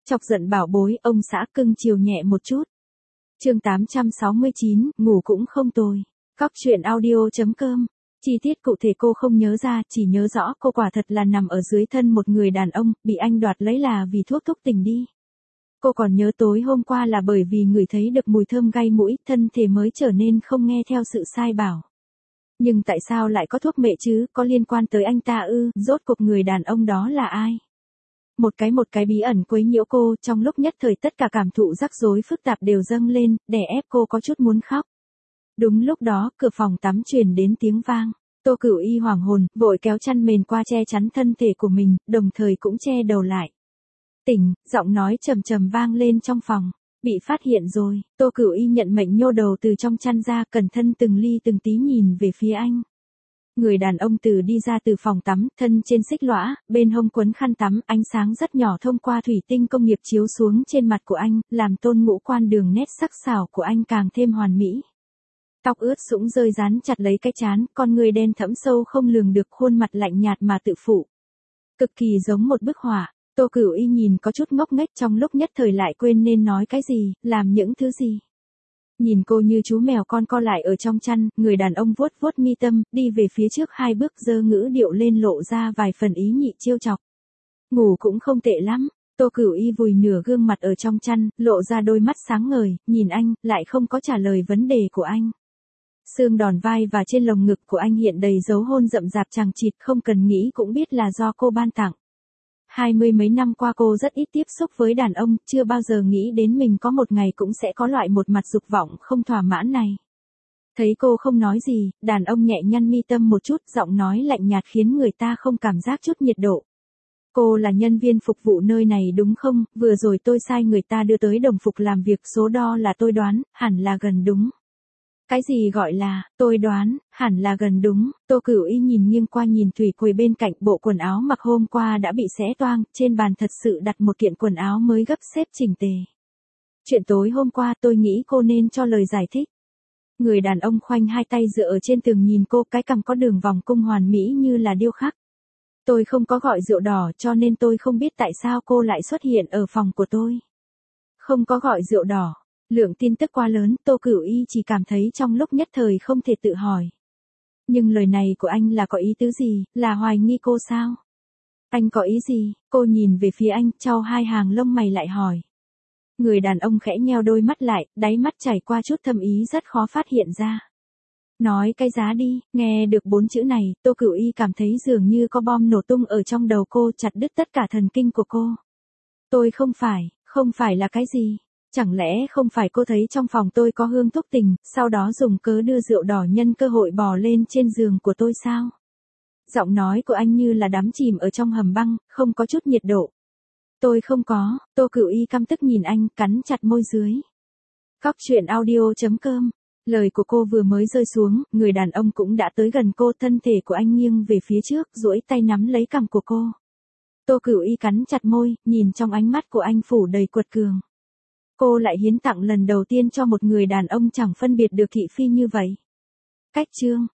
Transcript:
Chọc giận bảo bối, ông xã cưng chiều nhẹ một chút. Chương 869, ngủ cũng không tồi. Cóc truyện audio.com. Chi tiết cụ thể cô không nhớ ra, chỉ nhớ rõ cô quả thật là nằm ở dưới thân một người đàn ông, bị anh đoạt lấy là vì thuốc thúc tình đi. Cô còn nhớ tối hôm qua là bởi vì ngửi thấy được mùi thơm gây mũi, thân thể mới trở nên không nghe theo sự sai bảo. Nhưng tại sao lại có thuốc mẹ chứ, có liên quan tới anh ta ư, rốt cuộc người đàn ông đó là ai? Một cái bí ẩn quấy nhiễu cô, trong lúc nhất thời tất cả cảm thụ rắc rối phức tạp đều dâng lên, đè ép cô có chút muốn khóc. Đúng lúc đó, cửa phòng tắm truyền đến tiếng vang. Tô Cửu Y hoảng hồn, vội kéo chăn mền qua che chắn thân thể của mình, đồng thời cũng che đầu lại. Tỉnh, giọng nói trầm trầm vang lên trong phòng. Bị phát hiện rồi, Tô Cửu Y nhận mệnh nhô đầu từ trong chăn ra, cẩn thận từng ly từng tí nhìn về phía anh. Người đàn ông đi ra từ phòng tắm, thân trên xích lõa, bên hông quấn khăn tắm, ánh sáng rất nhỏ thông qua thủy tinh công nghiệp chiếu xuống trên mặt của anh, làm tôn ngũ quan đường nét sắc sảo của anh càng thêm hoàn mỹ. Tóc ướt sũng rơi dán chặt lấy cái trán, con người đen thẫm sâu không lường được, khuôn mặt lạnh nhạt mà tự phụ. Cực kỳ giống một bức họa. Tô Cửu Y nhìn có chút ngốc nghếch, trong lúc nhất thời lại quên nên nói cái gì, làm những thứ gì. Nhìn cô như chú mèo con co lại ở trong chăn, người đàn ông vuốt vuốt mi tâm, đi về phía trước 2 bước, giơ ngữ điệu lên lộ ra vài phần ý nhị trêu chọc. Ngủ cũng không tệ lắm. Tô Cửu Y vùi nửa gương mặt ở trong chăn, lộ ra đôi mắt sáng ngời, nhìn anh, lại không có trả lời vấn đề của anh. Xương đòn vai và trên lồng ngực của anh hiện đầy dấu hôn rậm rạp chằng chịt, không cần nghĩ cũng biết là do cô ban tặng. 20 mấy năm qua cô rất ít tiếp xúc với đàn ông, chưa bao giờ nghĩ đến mình có một ngày cũng sẽ có loại một mặt dục vọng không thỏa mãn này. Thấy cô không nói gì, đàn ông nhẹ nhăn mi tâm một chút, giọng nói lạnh nhạt khiến người ta không cảm giác chút nhiệt độ. Cô là nhân viên phục vụ nơi này đúng không, vừa rồi tôi sai người ta đưa tới đồng phục làm việc, số đo là tôi đoán, hẳn là gần đúng. Cái gì gọi là, tôi đoán, hẳn là gần đúng. Tô Cửu Y nhìn nghiêng qua nhìn Thủy Quỳ bên cạnh, bộ quần áo mặc hôm qua đã bị xé toang, trên bàn thật sự đặt một kiện quần áo mới gấp xếp chỉnh tề. Chuyện tối hôm qua tôi nghĩ cô nên cho lời giải thích. Người đàn ông khoanh hai tay dựa ở trên tường nhìn cô, cái cằm có đường vòng cung hoàn mỹ như là điêu khắc. Tôi không có gọi rượu đỏ cho nên tôi không biết tại sao cô lại xuất hiện ở phòng của tôi. Không có gọi rượu đỏ. Lượng tin tức quá lớn, Tô Cửu Y chỉ cảm thấy trong lúc nhất thời không thể tự hỏi. Nhưng lời này của anh là có ý tứ gì, là hoài nghi cô sao? Anh có ý gì? Cô nhìn về phía anh, chau hai hàng lông mày lại hỏi. Người đàn ông khẽ nheo đôi mắt lại, đáy mắt chảy qua chút thâm ý rất khó phát hiện ra. Nói cái giá đi, nghe được 4 chữ này, Tô Cửu Y cảm thấy dường như có bom nổ tung ở trong đầu cô, chặt đứt tất cả thần kinh của cô. Tôi không phải là cái gì? Chẳng lẽ không phải cô thấy trong phòng tôi có hương thuốc tình, sau đó dùng cớ đưa rượu đỏ nhân cơ hội bò lên trên giường của tôi sao? Giọng nói của anh như là đắm chìm ở trong hầm băng, không có chút nhiệt độ. Tôi không có. Tô Cửu Y căm tức nhìn anh, cắn chặt môi dưới. Cóc truyện audio.com. Lời của cô vừa mới rơi xuống, người đàn ông cũng đã tới gần cô, thân thể của anh nghiêng về phía trước, duỗi tay nắm lấy cằm của cô. Tô Cửu Y cắn chặt môi, nhìn trong ánh mắt của anh phủ đầy quật cường. Cô lại hiến tặng lần đầu tiên cho một người đàn ông chẳng phân biệt được thị phi như vậy. Cách chương